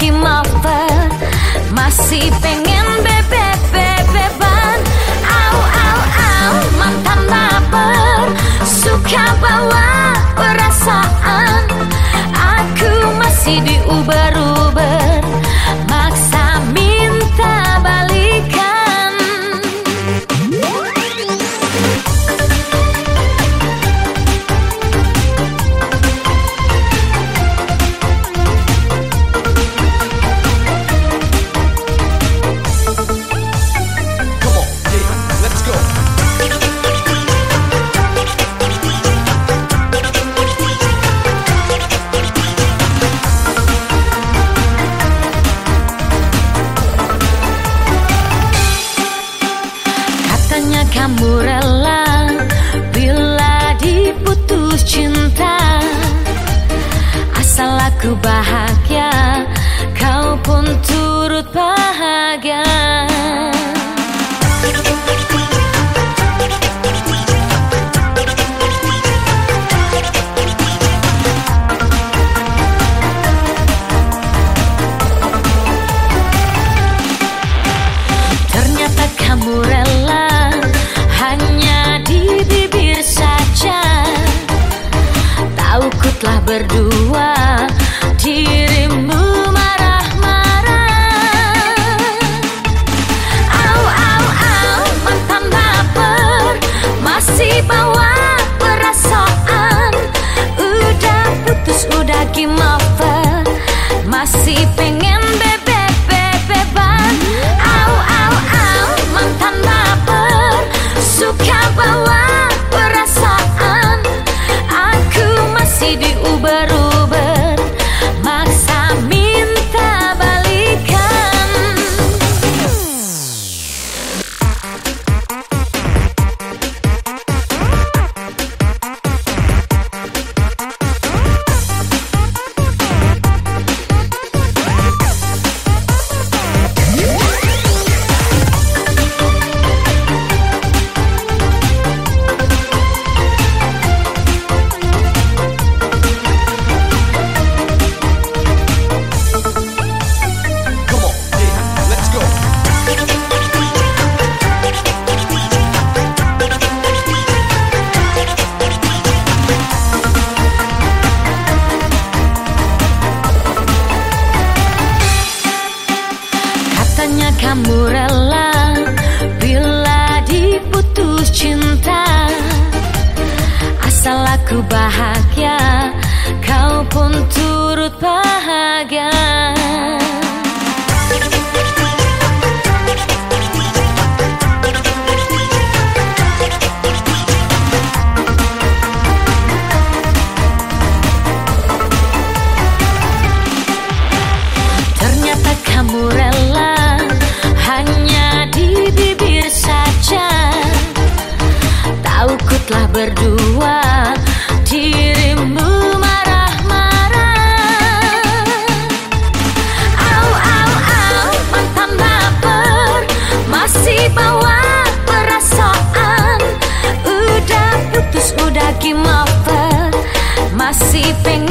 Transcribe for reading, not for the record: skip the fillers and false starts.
game over. Masih pengen beban. Au au au, mantan baper, suka bawa perasaan. Aku masih diuber-uber, maksa minta balikan. Katanya kamu rela bila diputus cinta, asal aku bahagia, kau pun turut bahagia. Ternyata kamu rela hanya di bibir saja. Takutlah berdua dirimu marah-marah. Au au au, mantan baper, masih bawa perasaan. Udah putus, udah game over, masih pengen beban. Au au au, mantan baper, suka bawa perasaan. Aku masih diuber-uber, maksa minta balikan. Katanya kamu rela bila diputus cinta, asal aku bahagia, kau pun turut bahagia. Ternyata kamu rela hanya di bibir saja. Takutlah berdua dirimu marah-marah. Au au au, mantan baper, masih bawa perasaan. Udah putus, udah game over, masih pengen